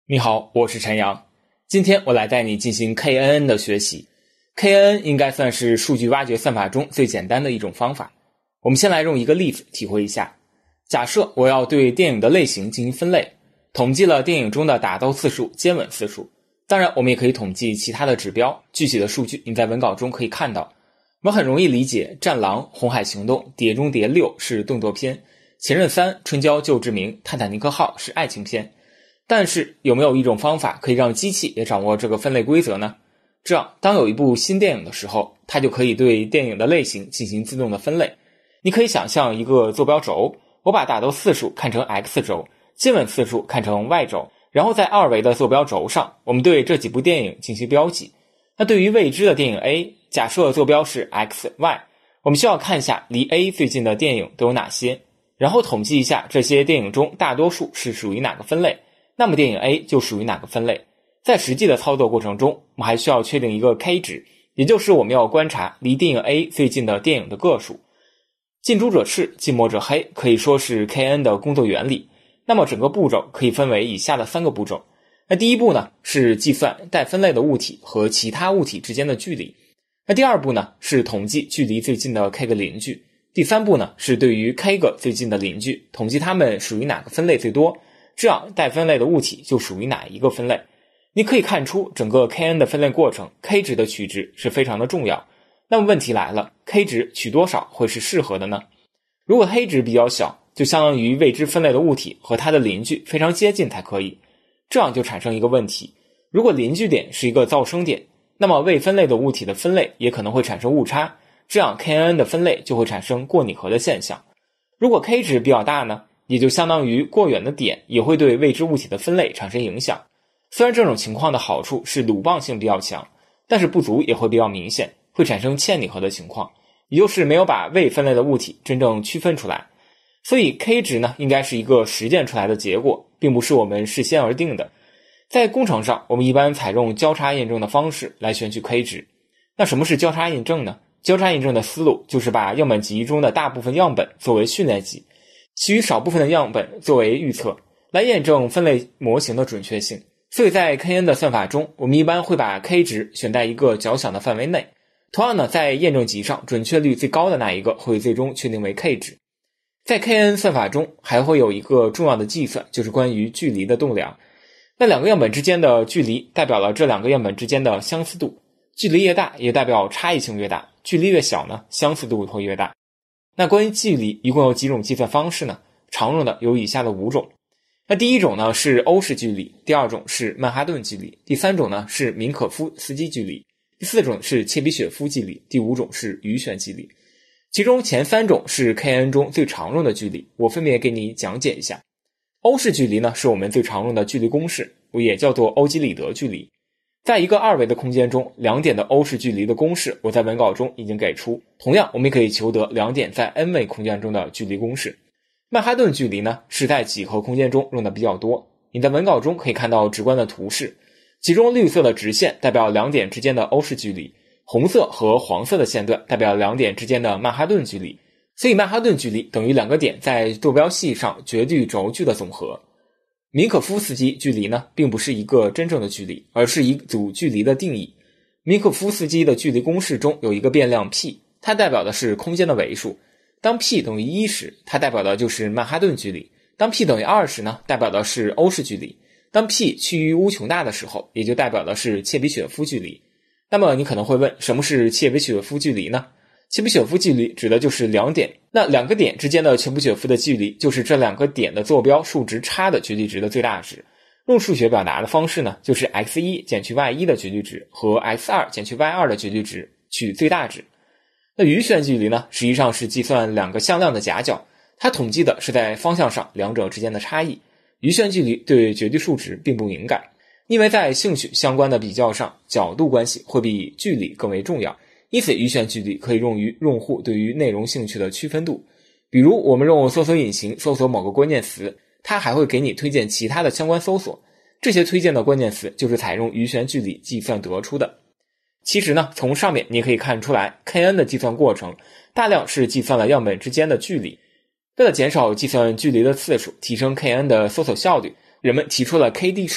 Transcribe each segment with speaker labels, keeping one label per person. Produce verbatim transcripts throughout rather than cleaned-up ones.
Speaker 1: 你好，我是陈阳。今天我来带你进行 K N N 的学习。K N N 应该算是数据挖掘算法中最简单的一种方法。我们先来用一个例子体会一下。假设我要对电影的类型进行分类，统计了电影中的打斗次数、接吻次数。当然，我们也可以统计其他的指标，具体的数据你在文稿中可以看到。我们很容易理解，《战狼》、《红海行动》、《碟中谍六》是动作片，《前任三》、《春娇救志明》、《泰坦尼克号》是爱情片。但是有没有一种方法可以让机器也掌握这个分类规则呢？这样当有一部新电影的时候，它就可以对电影的类型进行自动的分类。你可以想象一个坐标轴，我把打斗次数看成 X 轴，接吻次数看成 Y 轴，然后在二维的坐标轴上，我们对这几部电影进行标记。那对于未知的电影 A， 假设坐标是 X、Y， 我们需要看一下离 A 最近的电影都有哪些，然后统计一下这些电影中大多数是属于哪个分类，那么电影 A 就属于哪个分类。在实际的操作过程中，我们还需要确定一个 K 值，也就是我们要观察离电影 A 最近的电影的个数。近朱者赤，近墨者黑，可以说是 K N N 的工作原理。那么整个步骤可以分为以下的三个步骤。那第一步呢，是计算待分类的物体和其他物体之间的距离。那第二步呢，是统计距离最近的 K 个邻居。第三步呢，是对于 K 个最近的邻居，统计它们属于哪个分类最多，这样待分类的物体就属于哪一个分类。你可以看出整个 K N 的分类过程 K 值的取值是非常的重要。那么问题来了， K 值取多少会是适合的呢？如果 K 值比较小，就相当于未知分类的物体和它的邻居非常接近才可以。这样就产生一个问题，如果邻居点是一个噪声点，那么未分类的物体的分类也可能会产生误差，这样 K N N 的分类就会产生过拟合的现象。如果 K 值比较大呢，也就相当于过远的点也会对未知物体的分类产生影响。虽然这种情况的好处是鲁棒性比较强，但是不足也会比较明显，会产生欠拟合的情况，也就是没有把未分类的物体真正区分出来。所以 K 值呢，应该是一个实践出来的结果，并不是我们事先而定的。在工程上，我们一般采用交叉验证的方式来选取 K 值。那什么是交叉验证呢？交叉验证的思路就是把样本集中的大部分样本作为训练集，其余少部分的样本作为预测，来验证分类模型的准确性。所以在 K N 的算法中，我们一般会把 K 值选在一个较小的范围内。同样呢，在验证集上准确率最高的那一个会最终确定为 K 值。在 K N 算法中还会有一个重要的计算，就是关于距离的度量。那两个样本之间的距离代表了这两个样本之间的相似度，距离越大也代表差异性越大，距离越小呢，相似度会越大。那关于距离一共有几种计算方式呢？常用的有以下的五种。那第一种呢是欧式距离，第二种是曼哈顿距离，第三种呢是明可夫斯基距离，第四种是切比雪夫距离，第五种是余弦距离。其中前三种是 K N 中最常用的距离，我分别给你讲解一下。欧式距离呢是我们最常用的距离公式，也叫做欧几里得距离。在一个二维的空间中，两点的欧式距离的公式我在文稿中已经给出，同样我们也可以求得两点在 N 维空间中的距离公式。曼哈顿距离呢是在几何空间中用的比较多，你在文稿中可以看到直观的图示，其中绿色的直线代表两点之间的欧式距离，红色和黄色的线段代表两点之间的曼哈顿距离，所以曼哈顿距离等于两个点在坐标系上绝对轴距的总和。明可夫斯基距离呢，并不是一个真正的距离，而是一组距离的定义。明可夫斯基的距离公式中有一个变量 p， 它代表的是空间的维数。当 p 等于一时，它代表的就是曼哈顿距离；当 p 等于二时呢，代表的是欧式距离；当 p 趋于无穷大的时候，也就代表的是切比雪夫距离。那么你可能会问，什么是切比雪夫距离呢？切比雪夫距离指的就是两点，那两个点之间的切比雪夫的距离就是这两个点的坐标数值差的绝对值的最大值。用数学表达的方式呢，就是 x 一 减去 y 一 的绝对值和 x 二 减去 y 二 的绝对值取最大值。那余弦距离呢，实际上是计算两个向量的夹角，它统计的是在方向上两者之间的差异。余弦距离对绝对数值并不敏感，因为在兴趣相关的比较上，角度关系会比距离更为重要。因此余弦距离可以用于用户对于内容兴趣的区分度。比如我们用搜索引擎搜索某个关键词，它还会给你推荐其他的相关搜索，这些推荐的关键词就是采用余弦距离计算得出的。其实呢，从上面你可以看出来 K N 的计算过程大量是计算了样本之间的距离。为了减少计算距离的次数，提升 K N 的搜索效率，人们提出了 K D 数。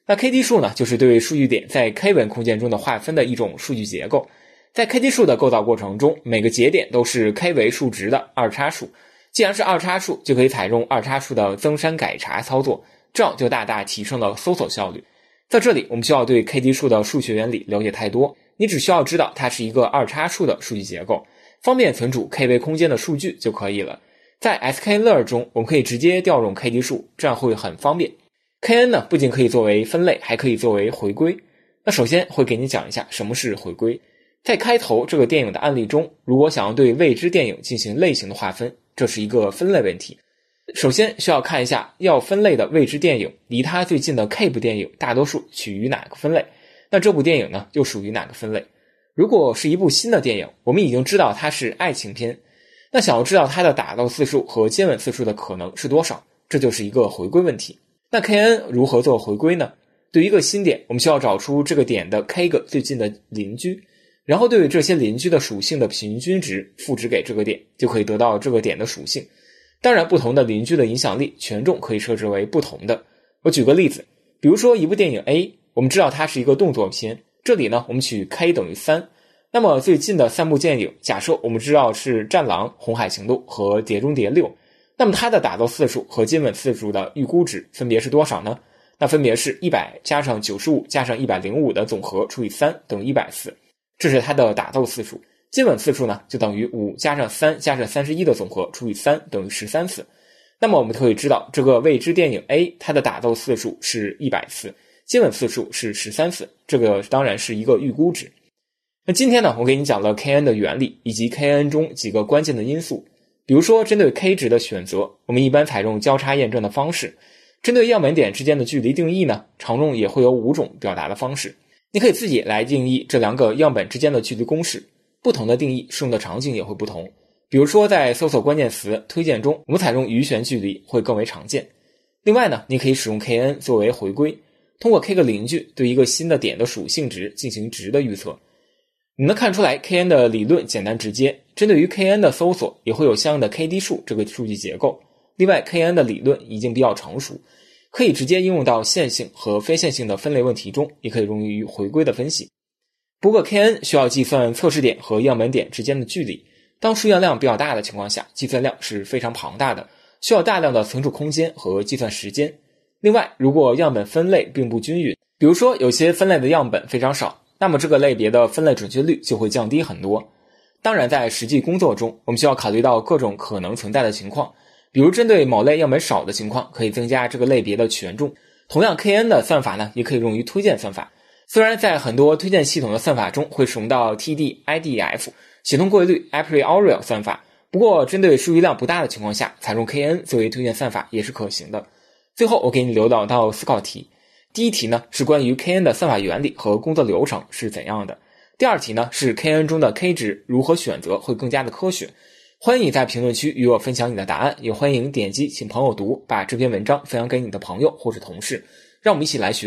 Speaker 1: 那 K D 数呢，就是对数据点在 K 文空间中的划分的一种数据结构。在 K D 数的构造过程中，每个节点都是 K 为数值的二叉数。既然是二叉数，就可以采用二叉数的增删改查操作，这样就大大提升了搜索效率。在这里，我们需要对 K D 数的数学原理了解太多，你只需要知道它是一个二叉数的数据结构，方便存储 K 维空间的数据就可以了。在 sklearn 中，我们可以直接调用 K D 数，这样会很方便。K N 呢，不仅可以作为分类，还可以作为回归。那首先会给你讲一下什么是回归。在开头这个电影的案例中，如果想要对未知电影进行类型的划分，这是一个分类问题。首先需要看一下要分类的未知电影离它最近的 K 部电影大多数取于哪个分类，那这部电影呢又属于哪个分类。如果是一部新的电影，我们已经知道它是爱情片，那想要知道它的打斗次数和接吻次数的可能是多少，这就是一个回归问题。那 K N 如何做回归呢？对于一个新点，我们需要找出这个点的 K 个最近的邻居，然后对于这些邻居的属性的平均值赋值给这个点，就可以得到这个点的属性。当然，不同的邻居的影响力权重可以设置为不同的。我举个例子，比如说一部电影 A， 我们知道它是一个动作片，这里呢我们取 K 等于三，那么最近的三部电影，假设我们知道是战狼、红海行动和碟中谍六，那么它的打斗次数和接吻次数的预估值分别是多少呢？那分别是一百加上九十五加上一百零五的总和除以三等于一百四，这是它的打斗次数。接吻次数呢，就等于五加上三加上三十一的总和除以三等于十三次。那么我们可以知道，这个未知电影 A 它的打斗次数是一百次，接吻次数是十三次，这个当然是一个预估值。那今天呢，我给你讲了 K N 的原理以及 K N 中几个关键的因素。比如说针对 K 值的选择，我们一般采用交叉验证的方式。针对样本点之间的距离定义呢，常用也会有五种表达的方式。你可以自己来定义这两个样本之间的距离公式。不同的定义适用的场景也会不同，比如说在搜索关键词推荐中，我们采用余弦距离会更为常见。另外呢，你可以使用 K N 作为回归，通过 K 个邻居对一个新的点的属性值进行值的预测。你能看出来 K N 的理论简单直接，针对于 K N 的搜索也会有相应的 K D 数这个数据结构。另外 K N 的理论已经比较成熟，可以直接应用到线性和非线性的分类问题中，也可以用于回归的分析。不过 K N 需要计算测试点和样本点之间的距离，当数样量比较大的情况下，计算量是非常庞大的，需要大量的存储空间和计算时间。另外，如果样本分类并不均匀，比如说有些分类的样本非常少，那么这个类别的分类准确率就会降低很多。当然，在实际工作中，我们需要考虑到各种可能存在的情况，比如针对某类样本少的情况，可以增加这个类别的权重。同样 K N 的算法呢，也可以用于推荐算法。虽然在很多推荐系统的算法中会使用到 T D I D F 协同过滤 a priori 算法，不过针对数据量不大的情况下，采用 K N 作为推荐算法也是可行的。最后我给你留到到思考题，第一题呢是关于 K N 的算法原理和工作流程是怎样的，第二题呢是 K N 中的 K 值如何选择会更加的科学。欢迎你在评论区与我分享你的答案，也欢迎点击请朋友读，把这篇文章分享给你的朋友或者同事，让我们一起来学